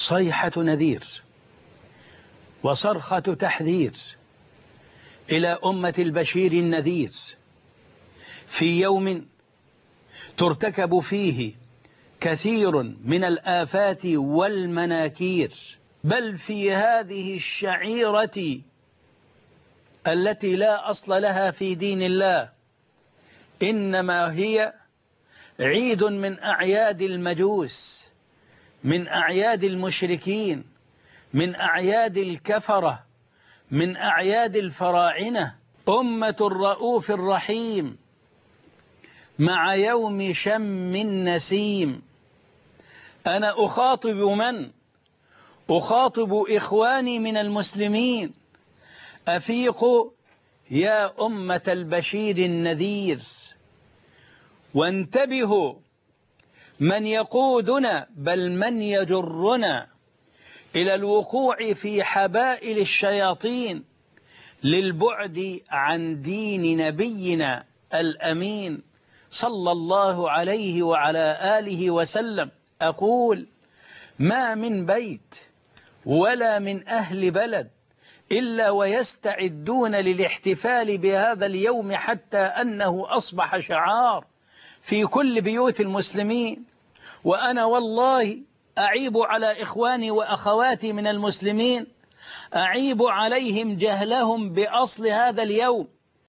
صيحة نذير وصرخة تحذير إلى أمة البشير النذير في يوم ترتكب فيه كثير من الآفات والمناكير، بل في هذه الشعيرة التي لا أصل لها في دين الله، إنما هي عيد من أعياد المجوس، من أعياد المشركين، من أعياد الكفرة، من أعياد الفراعنة. أمة الرؤوف الرحيم مع يوم شم النسيم. أنا أخاطب من؟ أخاطب إخواني من المسلمين، أفيقوا يا أمة البشير النذير، وانتبهوا من يقودنا بل من يجرنا إلى الوقوع في حبائل الشياطين للبعد عن دين نبينا الأمين صلى الله عليه وعلى آله وسلم. أقول: ما من بيت ولا من أهل بلد إلا ويستعدون للاحتفال بهذا اليوم، حتى أنه أصبح شعار في كل بيوت المسلمين. وأنا والله أعيب على إخواني وأخواتي من المسلمين، أعيب عليهم جهلهم بأصل هذا اليوم.